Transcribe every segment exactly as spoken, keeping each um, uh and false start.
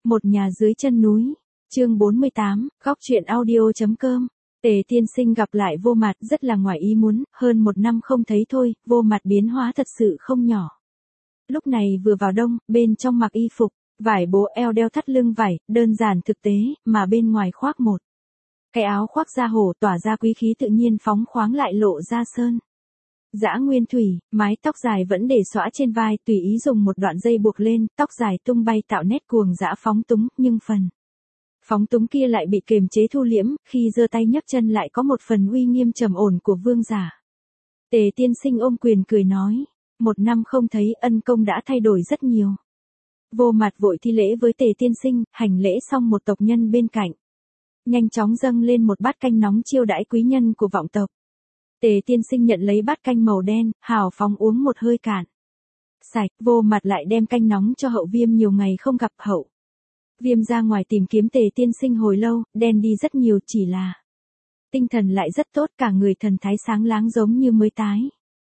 Một nhà dưới chân núi. Chương bốn mươi tám, góc truyện audio.com. Tề tiên sinh gặp lại Vô Mặt rất là ngoài ý muốn, hơn một năm không thấy thôi, Vô Mặt biến hóa thật sự không nhỏ. Lúc này vừa vào đông, bên trong mặc y phục, vải bố eo đeo thắt lưng vải, đơn giản thực tế, mà bên ngoài khoác một cái áo khoác da hổ tỏa ra quý khí tự nhiên phóng khoáng lại lộ ra sơn. Dã nguyên thủy, mái tóc dài vẫn để xõa trên vai, tùy ý dùng một đoạn dây buộc lên, tóc dài tung bay tạo nét cuồng dã phóng túng, nhưng phần phóng túng kia lại bị kiềm chế thu liễm, khi giơ tay nhấc chân lại có một phần uy nghiêm trầm ổn của vương giả. Tề tiên sinh ôm quyền cười nói, một năm không thấy ân công đã thay đổi rất nhiều. Vô Mặt vội thi lễ với Tề tiên sinh, hành lễ xong một tộc nhân bên cạnh nhanh chóng dâng lên một bát canh nóng chiêu đãi quý nhân của vọng tộc. Tề tiên sinh nhận lấy bát canh màu đen, hào phóng uống một hơi cạn sạch. Vô Mặt lại đem canh nóng cho Hậu Viêm, nhiều ngày không gặp. Hậu Viêm ra ngoài tìm kiếm Tề tiên sinh hồi lâu, đen đi rất nhiều, chỉ là tinh thần lại rất tốt, cả người thần thái sáng láng giống như mới tái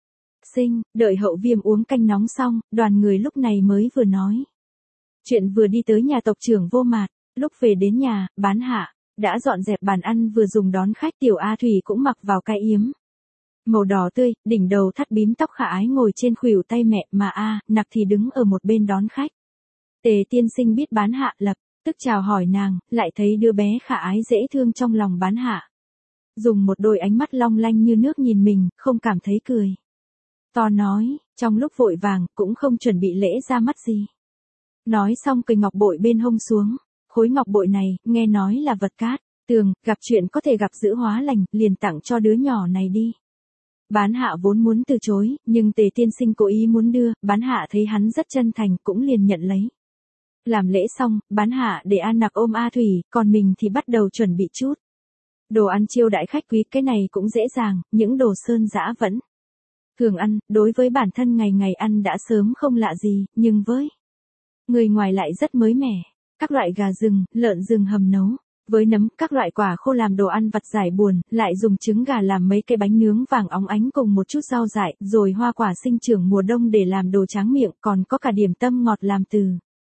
sinh. Đợi Hậu Viêm uống canh nóng xong, đoàn người lúc này mới vừa nói chuyện vừa đi tới nhà tộc trưởng Vô Mặt. Lúc về đến nhà, Bán Hạ đã dọn dẹp bàn ăn vừa dùng đón khách. Tiểu A Thủy cũng mặc vào cái yếm màu đỏ tươi, đỉnh đầu thắt bím tóc khả ái ngồi trên khuỷu tay mẹ, mà A Nặc thì đứng ở một bên đón khách. Tề tiên sinh biết Bán Hạ, lập tức chào hỏi nàng, lại thấy đứa bé khả ái dễ thương trong lòng Bán Hạ dùng một đôi ánh mắt long lanh như nước nhìn mình, không cảm thấy cười to nói, trong lúc vội vàng cũng không chuẩn bị lễ ra mắt gì. Nói xong cởi ngọc bội bên hông xuống. Khối ngọc bội này, nghe nói là vật cát tường, gặp chuyện có thể gặp giữ hóa lành, liền tặng cho đứa nhỏ này đi. Bán Hạ vốn muốn từ chối, nhưng Tề tiên sinh cố ý muốn đưa, Bán Hạ thấy hắn rất chân thành cũng liền nhận lấy. Làm lễ xong, Bán Hạ để A Nặc ôm A Thủy, còn mình thì bắt đầu chuẩn bị chút đồ ăn chiêu đãi khách quý. Cái này cũng dễ dàng, những đồ sơn dã vẫn thường ăn, đối với bản thân ngày ngày ăn đã sớm không lạ gì, nhưng với người ngoài lại rất mới mẻ. Các loại gà rừng, lợn rừng hầm nấu với nấm, các loại quả khô làm đồ ăn vặt giải buồn, lại dùng trứng gà làm mấy cái bánh nướng vàng óng ánh cùng một chút rau dại, rồi hoa quả sinh trưởng mùa đông để làm đồ tráng miệng, còn có cả điểm tâm ngọt làm từ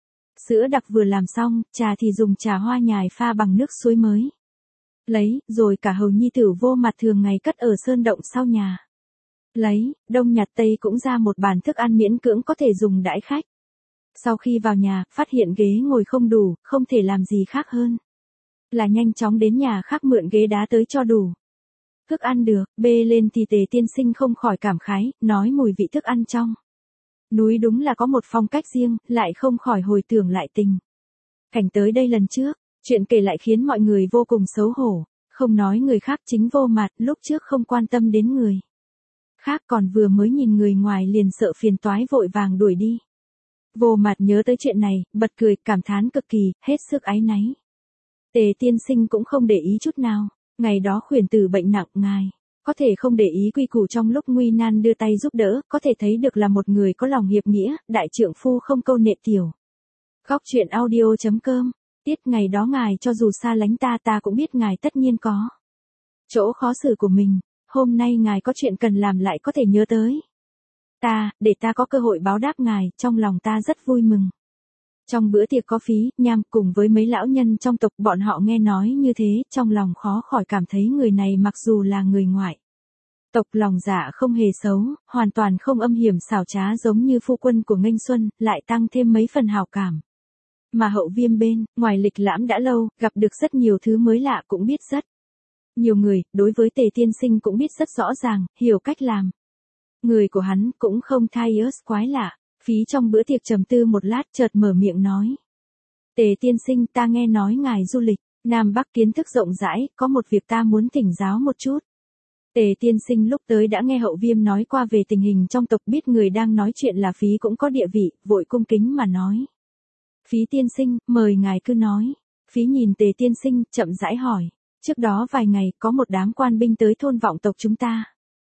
sữa đặc vừa làm xong, trà thì dùng trà hoa nhài pha bằng nước suối mới lấy, rồi cả hầu nhi tử Vô Mặt thường ngày cất ở sơn động sau nhà lấy, đông nhặt tây cũng ra một bàn thức ăn miễn cưỡng có thể dùng đãi khách. Sau khi vào nhà, phát hiện ghế ngồi không đủ, không thể làm gì khác hơn là nhanh chóng đến nhà khác mượn ghế đá tới cho đủ thức ăn được. Bê lên thì Tề tiên sinh không khỏi cảm khái, nói mùi vị thức ăn trong núi đúng là có một phong cách riêng, lại không khỏi hồi tưởng lại tình cảnh tới đây lần trước. Chuyện kể lại khiến mọi người vô cùng xấu hổ, không nói người khác, chính Vô Mặt lúc trước không quan tâm đến người khác, còn vừa mới nhìn người ngoài liền sợ phiền toái vội vàng đuổi đi. Vô Mặt nhớ tới chuyện này, bật cười, cảm thán cực kỳ, hết sức áy náy. Tề tiên sinh cũng không để ý chút nào. Ngày đó khuyển tử bệnh nặng, ngài có thể không để ý quy củ trong lúc nguy nan đưa tay giúp đỡ, có thể thấy được là một người có lòng hiệp nghĩa, đại trượng phu không câu nệ tiểu. Góc truyện audio.com. Tiết ngày đó ngài cho dù xa lánh ta ta cũng biết ngài tất nhiên có chỗ khó xử của mình. Hôm nay ngài có chuyện cần làm lại có thể nhớ tới ta, để ta có cơ hội báo đáp ngài, trong lòng ta rất vui mừng. Trong bữa tiệc có Phí, Nham cùng với mấy lão nhân trong tộc, bọn họ nghe nói như thế, trong lòng khó khỏi cảm thấy người này mặc dù là người ngoại tộc, lòng dạ không hề xấu, hoàn toàn không âm hiểm xảo trá giống như phu quân của Nghênh Xuân, lại tăng thêm mấy phần hảo cảm. Mà Hậu Viêm bên ngoài lịch lãm đã lâu, gặp được rất nhiều thứ mới lạ, cũng biết rất nhiều người, đối với Tề tiên sinh cũng biết rất rõ ràng, hiểu cách làm người của hắn, cũng không thay ớt quái lạ. Phí trong bữa tiệc trầm tư một lát, chợt mở miệng nói, Tề tiên sinh, ta nghe nói ngài du lịch Nam Bắc kiến thức rộng rãi, có một việc ta muốn thỉnh giáo một chút. Tề tiên sinh lúc tới đã nghe Hậu Viêm nói qua về tình hình trong tộc, biết người đang nói chuyện là Phí cũng có địa vị, vội cung kính mà nói, Phí tiên sinh, mời ngài cứ nói. Phí nhìn Tề tiên sinh, chậm rãi hỏi, trước đó vài ngày có một đám quan binh tới thôn vọng tộc chúng ta,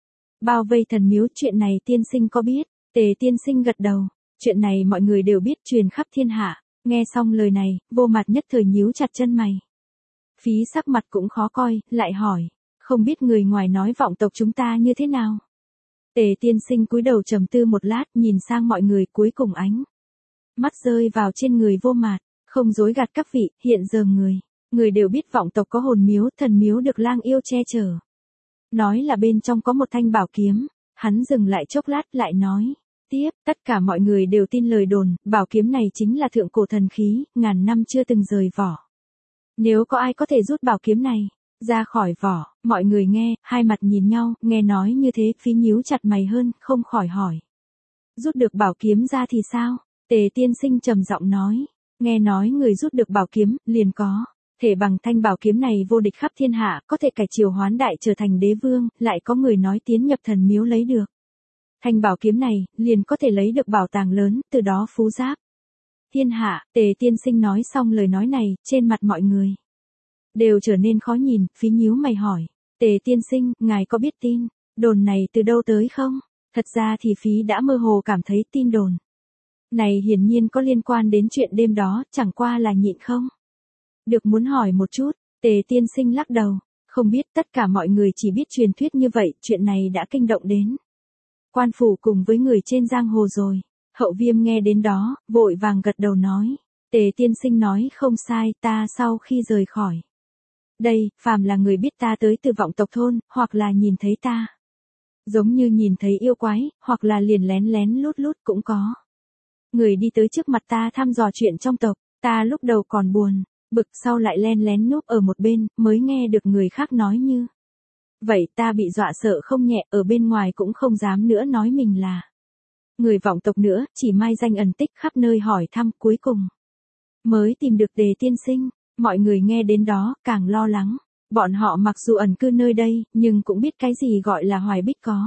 bao vây thần miếu, chuyện này tiên sinh có biết? Tề tiên sinh gật đầu, chuyện này mọi người đều biết, truyền khắp thiên hạ. Nghe xong lời này, Vô Mặt nhất thời nhíu chặt chân mày. Phí sắc mặt cũng khó coi, lại hỏi, không biết người ngoài nói vọng tộc chúng ta như thế nào? Tề tiên sinh cúi đầu trầm tư một lát, nhìn sang mọi người, cuối cùng ánh mắt rơi vào trên người Vô Mặt. Không dối gạt các vị, hiện giờ người, người đều biết vọng tộc có hồn miếu, thần miếu được lang yêu che chở. Nói là bên trong có một thanh bảo kiếm, hắn dừng lại chốc lát lại nói. Tiếp, tất cả mọi người đều tin lời đồn, bảo kiếm này chính là thượng cổ thần khí, ngàn năm chưa từng rời vỏ. Nếu có ai có thể rút bảo kiếm này ra khỏi vỏ, mọi người nghe, hai mặt nhìn nhau, nghe nói như thế, Phí nhíu chặt mày hơn, không khỏi hỏi. Rút được bảo kiếm ra thì sao? Tề tiên sinh trầm giọng nói, nghe nói người rút được bảo kiếm, liền có thể bằng thanh bảo kiếm này vô địch khắp thiên hạ, có thể cải triều hoán đại trở thành đế vương, lại có người nói tiến nhập thần miếu lấy được. Thanh bảo kiếm này, liền có thể lấy được bảo tàng lớn, từ đó phú giáp thiên hạ. Tề tiên sinh nói xong lời nói này, trên mặt mọi người đều trở nên khó nhìn. Phí nhíu mày hỏi, Tề tiên sinh, ngài có biết tin đồn này từ đâu tới không? Thật ra thì Phí đã mơ hồ cảm thấy tin đồn này hiển nhiên có liên quan đến chuyện đêm đó, chẳng qua là nhịn không được muốn hỏi một chút. Tề tiên sinh lắc đầu, không biết, tất cả mọi người chỉ biết truyền thuyết như vậy, chuyện này đã kinh động đến quan phủ cùng với người trên giang hồ rồi. Hậu Viêm nghe đến đó, vội vàng gật đầu nói, Tề tiên sinh nói không sai, ta sau khi rời khỏi đây, phàm là người biết ta tới từ vọng tộc thôn, hoặc là nhìn thấy ta giống như nhìn thấy yêu quái, hoặc là liền lén lén lút lút cũng có người đi tới trước mặt ta thăm dò chuyện trong tộc. Ta lúc đầu còn buồn bực, sau lại len lén núp ở một bên, mới nghe được người khác nói như vậy, ta bị dọa sợ không nhẹ, ở bên ngoài cũng không dám nữa nói mình là người vọng tộc nữa, chỉ mai danh ẩn tích khắp nơi hỏi thăm, cuối cùng mới tìm được Tề tiên sinh. Mọi người nghe đến đó, càng lo lắng. Bọn họ mặc dù ẩn cư nơi đây, nhưng cũng biết cái gì gọi là Hoài Bích có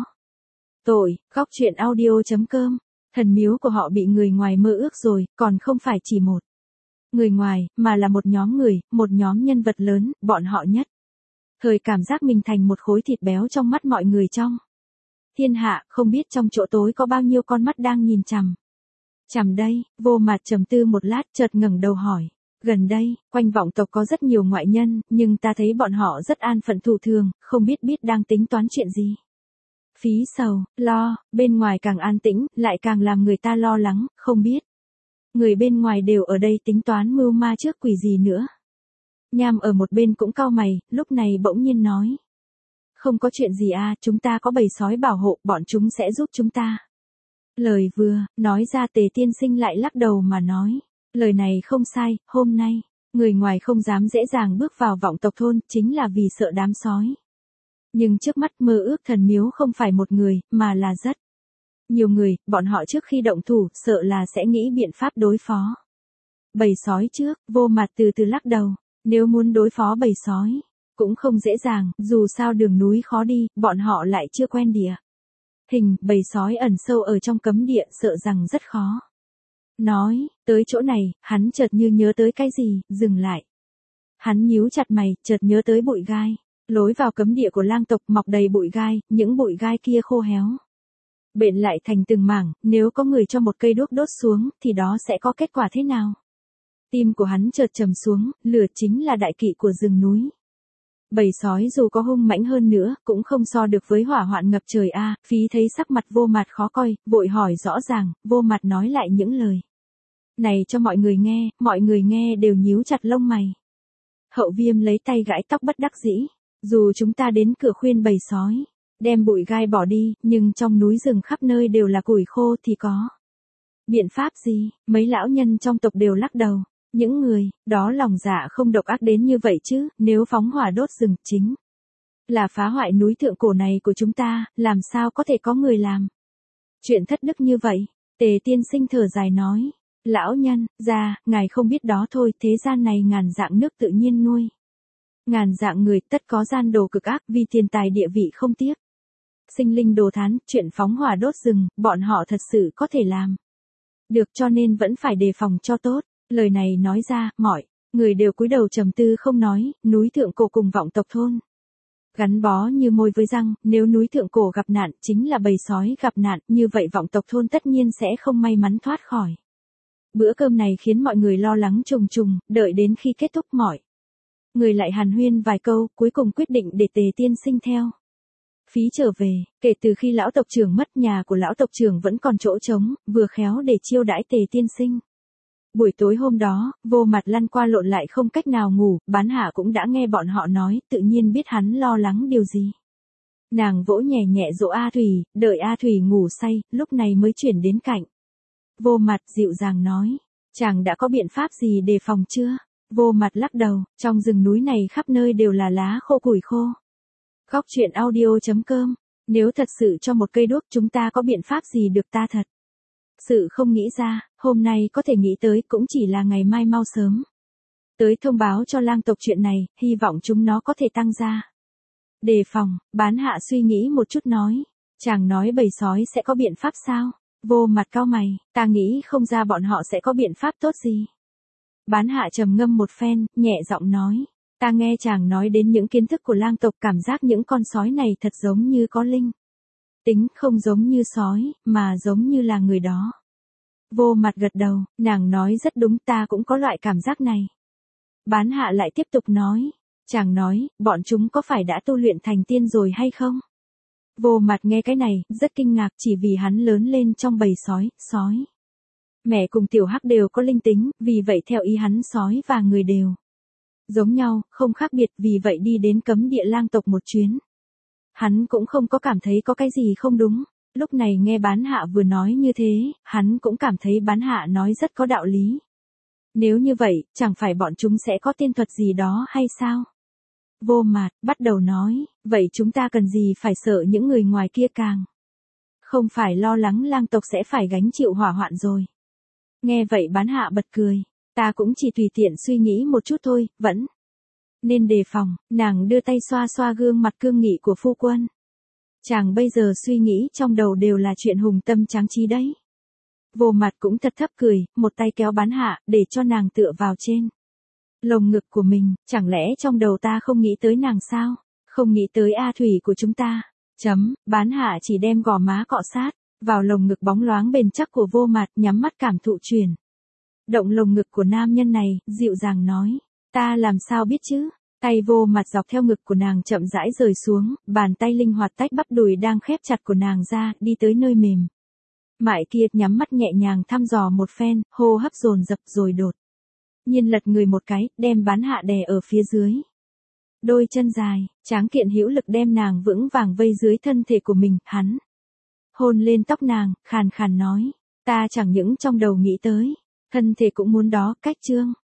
tội. Góc truyện audio chấm com. Thần miếu của họ bị người ngoài mơ ước rồi, còn không phải chỉ một người ngoài, mà là một nhóm người, một nhóm nhân vật lớn, bọn họ nhất thời cảm giác mình thành một khối thịt béo trong mắt mọi người trong thiên hạ, không biết trong chỗ tối có bao nhiêu con mắt đang nhìn chằm chằm đây. Vô Mặt trầm tư một lát, chợt ngẩng đầu hỏi, gần đây, quanh vọng tộc có rất nhiều ngoại nhân, nhưng ta thấy bọn họ rất an phận thủ thường, không biết biết đang tính toán chuyện gì. Phí sầu, lo, bên ngoài càng an tĩnh, lại càng làm người ta lo lắng, không biết người bên ngoài đều ở đây tính toán mưu ma trước quỷ gì nữa. Nham ở một bên cũng cau mày, lúc này bỗng nhiên nói, không có chuyện gì à, chúng ta có bầy sói bảo hộ, bọn chúng sẽ giúp chúng ta. Lời vừa nói ra, Tề tiên sinh lại lắc đầu mà nói, lời này không sai, hôm nay người ngoài không dám dễ dàng bước vào vọng tộc thôn, chính là vì sợ đám sói. Nhưng trước mắt mơ ước thần miếu không phải một người, mà là rất nhiều người, bọn họ trước khi động thủ, sợ là sẽ nghĩ biện pháp đối phó bầy sói trước. Vô Mặt từ từ lắc đầu, nếu muốn đối phó bầy sói, cũng không dễ dàng, dù sao đường núi khó đi, bọn họ lại chưa quen địa hình, bầy sói ẩn sâu ở trong cấm địa, sợ rằng rất khó. Nói, tới chỗ này, hắn chợt như nhớ tới cái gì, dừng lại. Hắn nhíu chặt mày, chợt nhớ tới bụi gai. Lối vào cấm địa của lang tộc mọc đầy bụi gai, những bụi gai kia khô héo bện lại thành từng mảng, nếu có người cho một cây đuốc đốt xuống, thì đó sẽ có kết quả thế nào? Tim của hắn chợt trầm xuống, lửa chính là đại kỵ của rừng núi. Bầy sói dù có hung mãnh hơn nữa, cũng không so được với hỏa hoạn ngập trời a. Phí thấy sắc mặt Vô Mặt khó coi, vội hỏi rõ ràng. Vô Mặt nói lại những lời này cho mọi người nghe, mọi người nghe đều nhíu chặt lông mày. Hậu Viêm lấy tay gãi tóc bất đắc dĩ, dù chúng ta đến cửa khuyên bầy sói đem bụi gai bỏ đi, nhưng trong núi rừng khắp nơi đều là củi khô thì có biện pháp gì? Mấy lão nhân trong tộc đều lắc đầu. Những người đó lòng dạ không độc ác đến như vậy chứ, nếu phóng hỏa đốt rừng chính là phá hoại núi thượng cổ này của chúng ta, làm sao có thể có người làm chuyện thất đức như vậy? Tề tiên sinh thở dài nói, lão nhân, già, ngài không biết đó thôi, thế gian này ngàn dạng nước tự nhiên nuôi ngàn dạng người, tất có gian đồ cực ác, vì tiền tài địa vị không tiếc sinh linh đồ thán, chuyện phóng hỏa đốt rừng, bọn họ thật sự có thể làm được, cho nên vẫn phải đề phòng cho tốt. Lời này nói ra, mọi người đều cúi đầu trầm tư không nói. Núi thượng cổ cùng vọng tộc thôn gắn bó như môi với răng, nếu núi thượng cổ gặp nạn, chính là bầy sói gặp nạn, như vậy vọng tộc thôn tất nhiên sẽ không may mắn thoát khỏi. Bữa cơm này khiến mọi người lo lắng trùng trùng, đợi đến khi kết thúc mọi người lại hàn huyên vài câu, cuối cùng quyết định để Tề tiên sinh theo Phí trở về. Kể từ khi lão tộc trưởng mất, nhà của lão tộc trưởng vẫn còn chỗ trống, vừa khéo để chiêu đãi Tề tiên sinh. Buổi tối hôm đó, Vô Mặt lăn qua lộn lại không cách nào ngủ, Bán Hạ cũng đã nghe bọn họ nói, tự nhiên biết hắn lo lắng điều gì. Nàng vỗ nhẹ nhẹ dỗ A Thủy, đợi A Thủy ngủ say, lúc này mới chuyển đến cạnh. Vô Mặt dịu dàng nói, chàng đã có biện pháp gì đề phòng chưa? Vô Mặt lắc đầu, trong rừng núi này khắp nơi đều là lá khô củi khô. Góc truyện audio chấm com, nếu thật sự cho một cây đuốc chúng ta có biện pháp gì được ta thật. Sự không nghĩ ra, hôm nay có thể nghĩ tới cũng chỉ là ngày mai mau sớm. Tới thông báo cho lang tộc chuyện này, hy vọng chúng nó có thể tăng ra. Đề phòng, Bán Hạ suy nghĩ một chút nói. Chàng nói bầy sói sẽ có biện pháp sao? Vô Mặt cau mày, ta nghĩ không ra bọn họ sẽ có biện pháp tốt gì. Bán Hạ trầm ngâm một phen, nhẹ giọng nói. Ta nghe chàng nói đến những kiến thức của lang tộc, cảm giác những con sói này thật giống như có linh tính, không giống như sói, mà giống như là người đó. Vô Mặt gật đầu, nàng nói rất đúng, ta cũng có loại cảm giác này. Bán Hạ lại tiếp tục nói. Chàng nói, bọn chúng có phải đã tu luyện thành tiên rồi hay không? Vô Mặt nghe cái này, rất kinh ngạc, chỉ vì hắn lớn lên trong bầy sói, sói. Mẹ cùng Tiểu Hắc đều có linh tính, vì vậy theo ý hắn sói và người đều giống nhau, không khác biệt, vì vậy đi đến cấm địa lang tộc một chuyến. Hắn cũng không có cảm thấy có cái gì không đúng, lúc này nghe Bán Hạ vừa nói như thế, hắn cũng cảm thấy Bán Hạ nói rất có đạo lý. Nếu như vậy, chẳng phải bọn chúng sẽ có tiên thuật gì đó hay sao? Vô Mặt bắt đầu nói, vậy chúng ta cần gì phải sợ những người ngoài kia càng không phải lo lắng lang tộc sẽ phải gánh chịu hỏa hoạn rồi. Nghe vậy Bán Hạ bật cười, ta cũng chỉ tùy tiện suy nghĩ một chút thôi, vẫn nên đề phòng. Nàng đưa tay xoa xoa gương mặt cương nghị của phu quân. Chàng bây giờ suy nghĩ trong đầu đều là chuyện hùng tâm tráng trí đấy. Vô Mặt cũng thật thấp cười, một tay kéo Bán Hạ, để cho nàng tựa vào trên lồng ngực của mình. Chẳng lẽ trong đầu ta không nghĩ tới nàng sao? Không nghĩ tới A Thủy của chúng ta. Chấm, Bán Hạ chỉ đem gò má cọ sát vào lồng ngực bóng loáng bền chắc của Vô Mặt, nhắm mắt cảm thụ chuyển động lồng ngực của nam nhân này, dịu dàng nói, ta làm sao biết chứ? Tay Vô Mặt dọc theo ngực của nàng chậm rãi rời xuống, bàn tay linh hoạt tách bắp đùi đang khép chặt của nàng ra, đi tới nơi mềm mại kia, nhắm mắt nhẹ nhàng thăm dò một phen, hô hấp dồn dập rồi đột nhiên lật người một cái, đem Bán Hạ đè ở phía dưới. Đôi chân dài, tráng kiện hữu lực đem nàng vững vàng vây dưới thân thể của mình, hắn hôn lên tóc nàng, khàn khàn nói, ta chẳng những trong đầu nghĩ tới, thân thể cũng muốn đó, cách chương.